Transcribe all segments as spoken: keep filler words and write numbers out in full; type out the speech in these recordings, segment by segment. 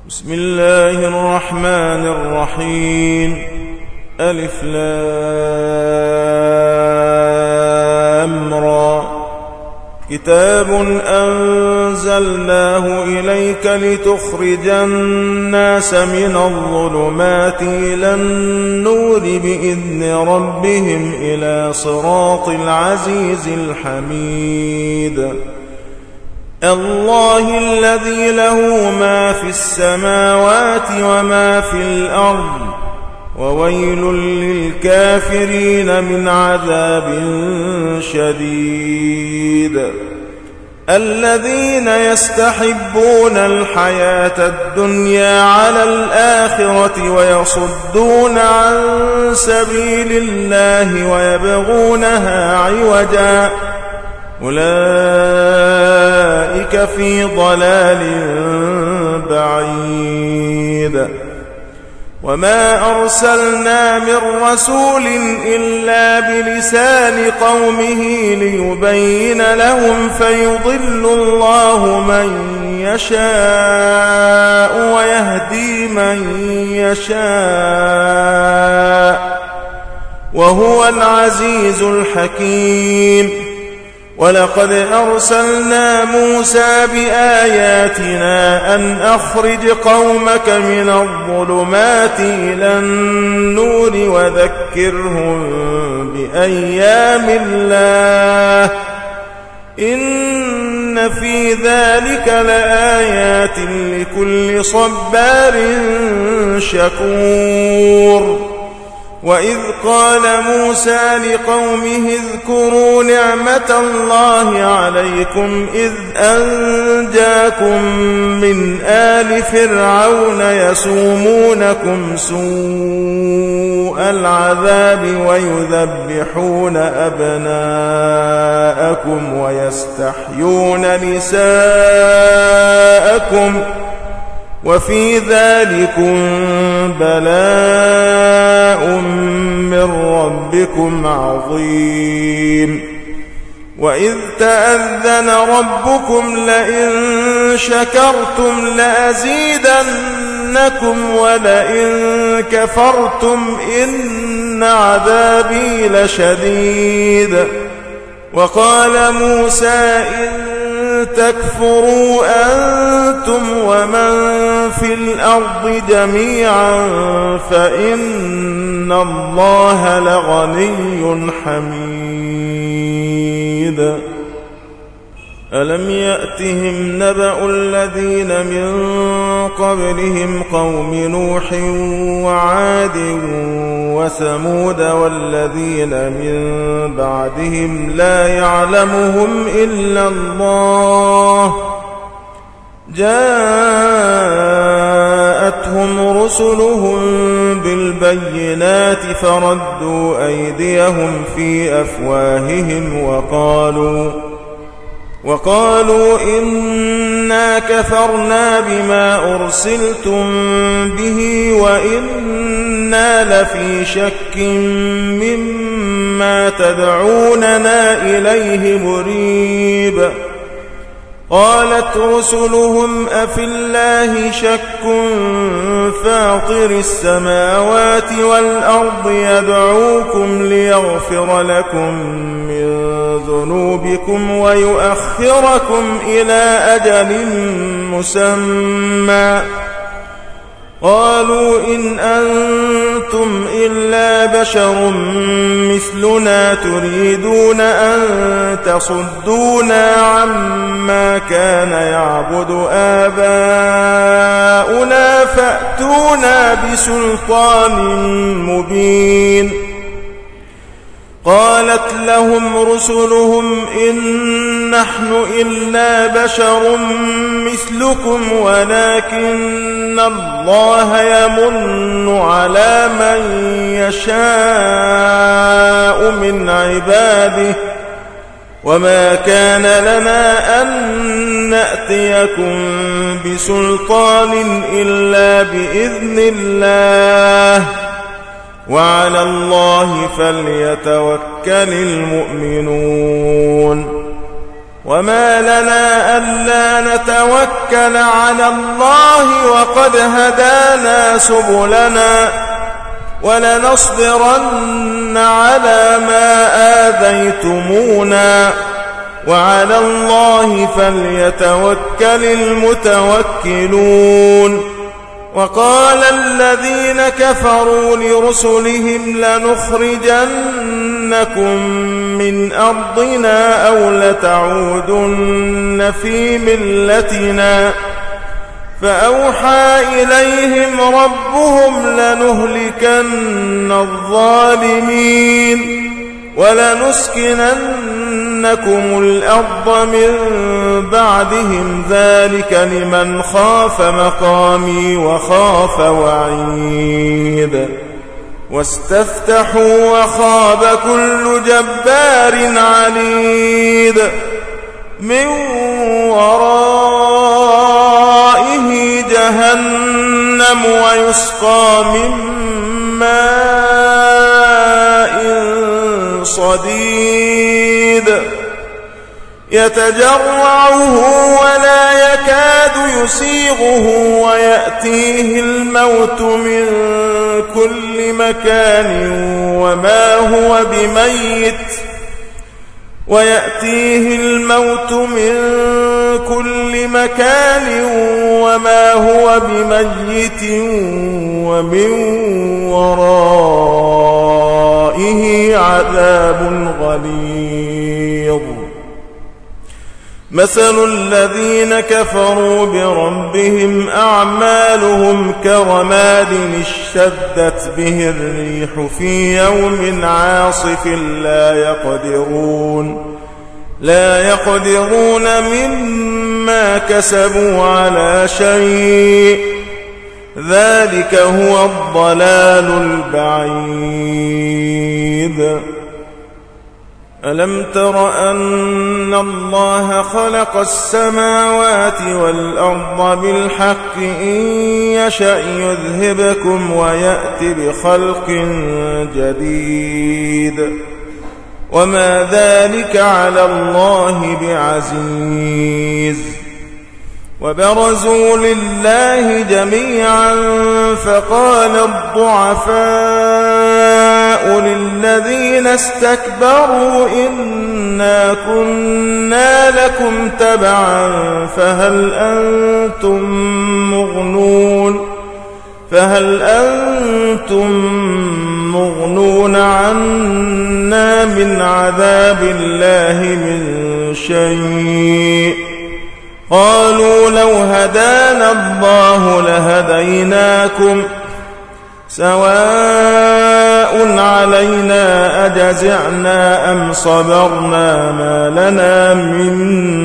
بسم الله الرحمن الرحيم. ألف لام را. كتاب أنزلناه إليك لتخرج الناس من الظلمات إلى النور بإذن ربهم إلى صراط العزيز الحميد. الله الذي له ما في السماوات وما في الأرض، وويل للكافرين من عذاب شديد. الذين يستحبون الحياة الدنيا على الآخرة ويصدون عن سبيل الله ويبغونها عوجا، أولئك في ضلال بعيد. وما أرسلنا من رسول إلا بلسان قومه ليبين لهم، فيضل الله من يشاء ويهدي من يشاء، وهو العزيز الحكيم. ولقد أرسلنا موسى بآياتنا أن أخرج قومك من الظلمات إلى النور وذكرهم بأيام الله، إن في ذلك لآيات لكل صبار شكور. وإذ قال موسى لقومه اذكروا نعمة الله عليكم إذ أنجاكم من آل فرعون يسومونكم سوء العذاب ويذبحون أبناءكم ويستحيون نساءكم، وفي ذلكم بلاء من ربكم عظيم. وإذ تأذن ربكم لئن شكرتم لأزيدنكم ولئن كفرتم إن عذابي لشديد. وقال موسى إن تكفروا أنتم ومن في الأرض جميعا فإن الله لغني حميد. ألم يأتهم نبأ الذين من قبلهم قوم نوح وعاد وثمود والذين من بعدهم لا يعلمهم إلا الله، جاءتهم رسلهم بالبينات فردوا أيديهم في أفواههم وقالوا وقالوا إنا كفرنا بما أرسلتم به وإنا لفي شك مما تدعوننا إليه مريب. قالت رسلهم أفي الله شك فاطر السماوات والأرض يدعوكم ليغفر لكم من ذنوبكم ويؤخركم إلى أجل مسمى. قالوا إن أنتم إلا بشر مثلنا تريدون أن تصدونا عما كان يعبد آباؤنا فأتونا بسلطان مبين. قالت لهم رسلهم إن نحن إلا بشر مثلكم ولكن الله يمن على من يشاء من عباده، وما كان لنا أن نأتيكم بسلطان إلا بإذن الله، وعلى الله فليتوكل المؤمنون. وما لنا ألا نتوكل على الله وقد هدانا سبلنا ولنصبرن على ما آذيتمونا وعلى الله فليتوكل المتوكلون. وقال الذين كفروا لرسلهم لنخرجنكم من أرضنا أو لتعودن في ملتنا فأوحى إليهم ربهم لنهلكن الظالمين ولنسكننكم الأرض من بعدهم ذلك لمن خاف مقامي وخاف وعيد. واستفتحوا وخاب كل جبار عنيد من ورائه جهنم ويسقى من ماء صديد يتجرعه ولا يكاد يسيغه ويأتيه الموت من كل مكان وما هو بميت ويأتيه الموت من كل مكان وما هو بميت ومن ورائه عذاب غليظ. مثل الذين كفروا بربهم أعمالهم كرماد اشتدت به الريح في يوم عاصف لا يقدرون لا يقدرون مما كسبوا على شيء ذلك هو الضلال البعيد. ألم تر أن الله خلق السماوات والأرض بالحق إن يشأ يذهبكم ويأت بخلق جديد وما ذلك على الله بعزيز. وبرزوا لله جميعا فقال الضعفاء للذين استكبروا إنا كنا لكم تبعا فهل أنتم مغنون فهل أنتم مغنون عنا من عذاب الله من شيء قالوا لو هدانا الله لهديناكم سواء علينا أجزعنا أم صبرنا ما لنا من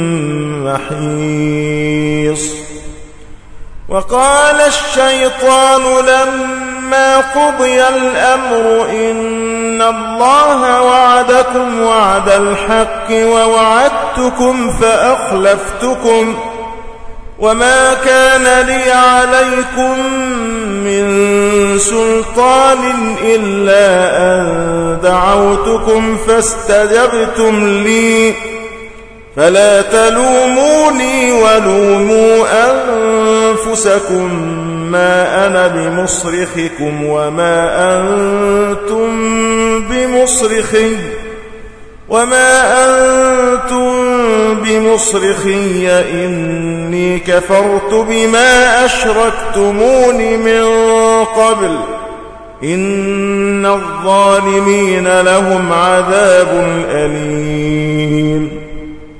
محيص. وقال الشيطان لما قضي الأمر إن الله وعدكم وعد الحق ووعدتكم فأخلفتكم وما كان لي عليكم من سلطان إلا أن دعوتكم فاستجبتم لي فلا تلوموني ولوموا أنفسكم ما أنا بمصرخكم وما أنتم بمصرخي وما أنتم بمصرخي إني كفرت بما أشركتمون من قبل إن الظالمين لهم عذاب أليم.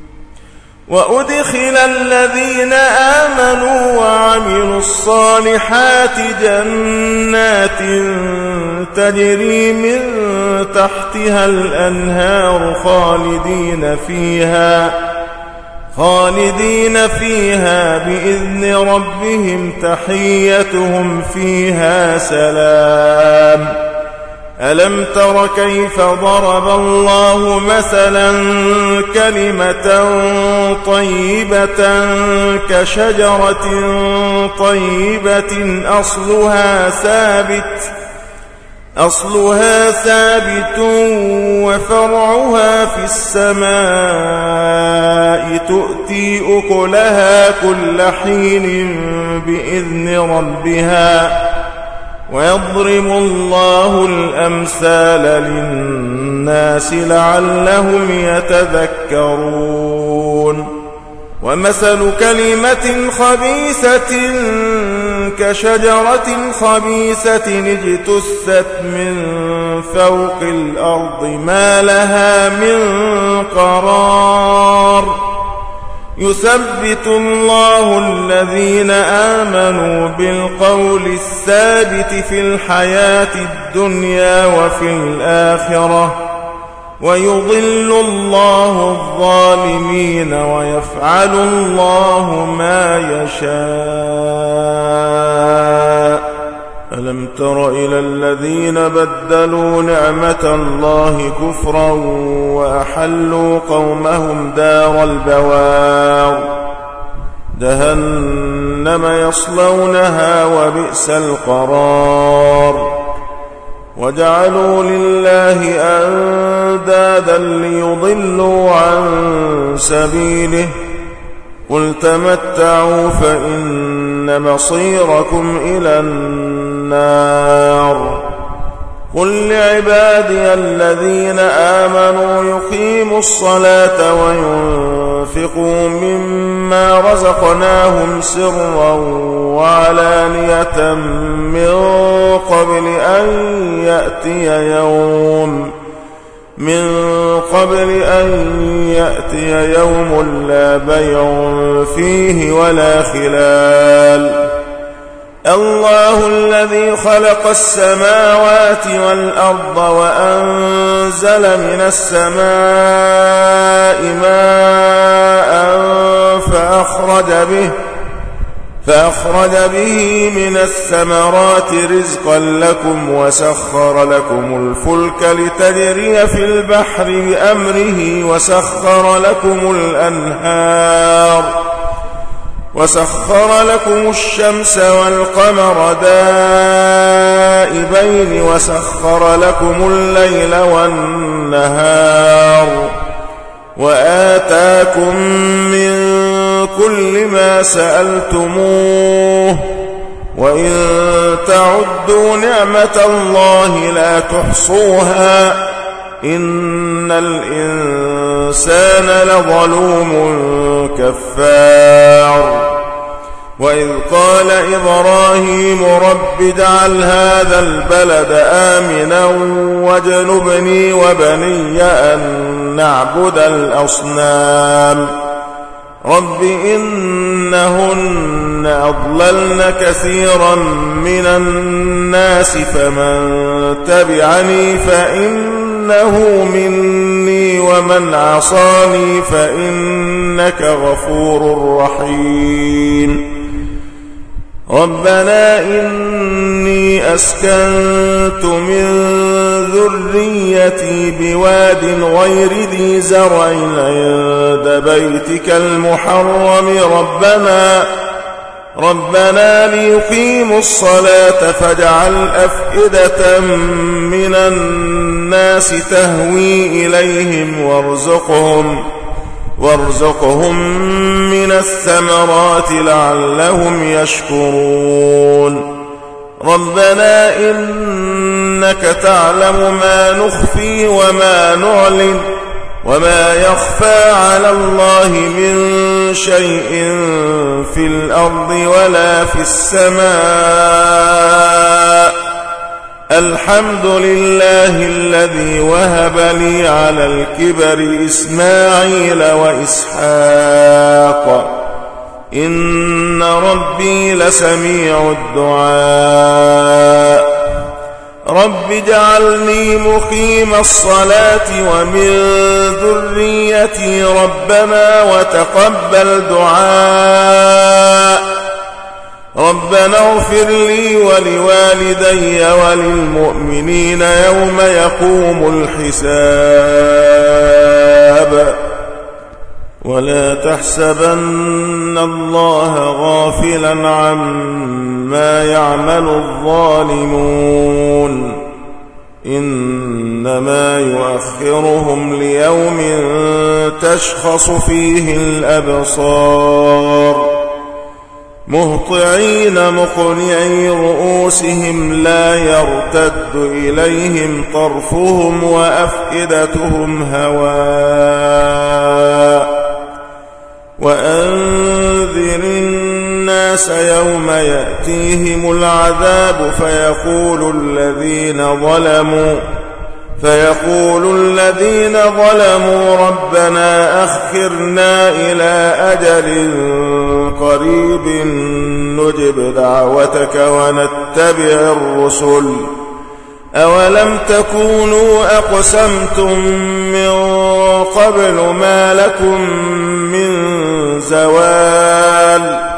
وأدخل الذين آمنوا وعملوا الصالحات جنات تجري من تحتها الأنهار خالدين فيها خالدين فيها بإذن ربهم تحيتهم فيها سلام. ألم تر كيف ضرب الله مثلا كلمة طيبة كشجرة طيبة أصلها ثابت أصلها ثابت وفرعها في السماء تؤتي أكلها كل حين بإذن ربها ويضرب الله الأمثال للناس لعلهم يتذكرون ومثل كلمة خبيثة كشجرة خبيثة اجتثت من فوق الأرض ما لها من قرار يثبت الله الذين آمنوا بالقول الثابت في الحياة الدنيا وفي الآخرة ويضل الله الظالمين ويفعل الله ما يشاء. ألم تر إلى الذين بدلوا نعمة الله كفرا وأحلوا قومهم دار البوار جهنم يصلونها وبئس القرار وجعلوا لله أندادا ليضلوا عن سبيله قل تمتعوا فإن مصيركم إلى النار قل لعبادي الذين آمنوا يقيموا الصلاة وينفقوا مما رزقناهم سرا وعلانية من قبل أن يأتي يوم من قبل أن يأتي يوم لا بيع فيه ولا خلال الله الذي خلق السماوات والأرض وأنزل من السماء ماء فأخرج به فأخرج به من الثمرات رزقا لكم وسخر لكم الفلك لتجري في البحر بأمره وسخر لكم الأنهار وسخر لكم الشمس والقمر دائبين وسخر لكم الليل والنهار وآتاكم من كل ما سألتموه وإن تعدوا نعمة الله لا تحصوها إن الإنسان لظلوم كفار وإذ قال إبراهيم رب اجعل هذا البلد آمنا واجنبني وبني أن نعبد الأصنام رب إنهن أضللن كثيرا من الناس فمن تبعني فإنه مني ومن عصاني فإنك غفور رحيم ربنا إني أسكنت من ذريتي بواد غير ذي زرع عند بيتك المحرم ربنا ربنا ليقيموا الصلاة فاجعل أفئدة من الناس تهوي إليهم وارزقهم وارزقهم من الثمرات لعلهم يشكرون ربنا إنك تعلم ما نخفي وما نعلن وما يخفى على الله من شيء في الأرض ولا في السماء الحمد لله الذي وهب لي على الكبر إسماعيل وإسحاق إن ربي لسميع الدعاء رب اجعلني مقيم الصلاة ومن ذريتي ربنا وتقبل دعاء ربنا اغفر لي ولوالدي وللمؤمنين يوم يقوم الحساب ولا تحسبن الله غافلا عما يعمل الظالمون إنما يؤخرهم ليوم تشخص فيه الأبصار مهطعين مقنعي رؤوسهم لا يرتد إليهم طرفهم وأفئدتهم هواء وأنذر الناس يوم يأتيهم العذاب فيقول الذين ظلموا فيقول الذين ظلموا ربنا أخرنا إلى أجل قريب نجب دعوتك ونتبع الرسل أولم تكونوا أقسمتم من قبل ما لكم من زوال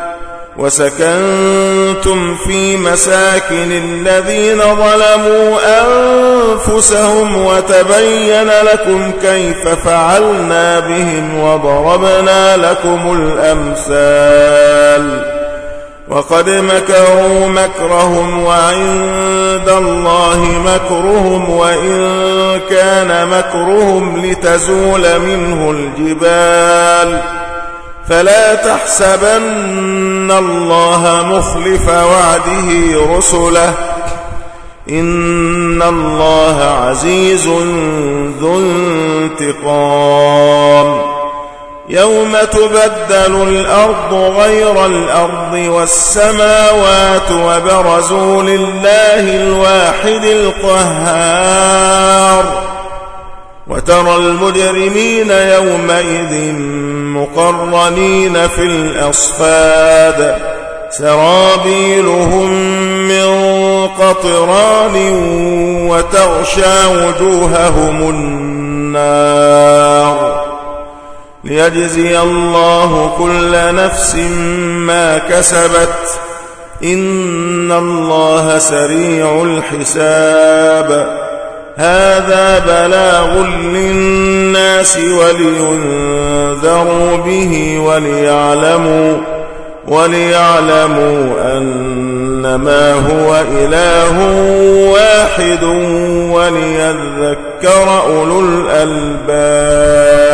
وسكنتم في مساكن الذين ظلموا أنفسهم وتبين لكم كيف فعلنا بهم وضربنا لكم الأمثال وقد مكروا مكرهم وعند الله مكرهم وإن كان مكرهم لتزول منه الجبال فلا تحسبن الله مخلف وعده رسله إن الله عزيز ذو انتقام يوم تبدل الأرض غير الأرض والسماوات وبرزوا لله الواحد القهار وترى المجرمين يومئذ مقرنين في الأصفاد سرابيلهم من قطران وتغشى وجوههم النار ليجزي الله كل نفس ما كسبت إن الله سريع الحساب هذا بلاغ للناس ولينذروا به وليعلموا وليعلموا أنما هو إله واحد وليذكر أولو الألباب.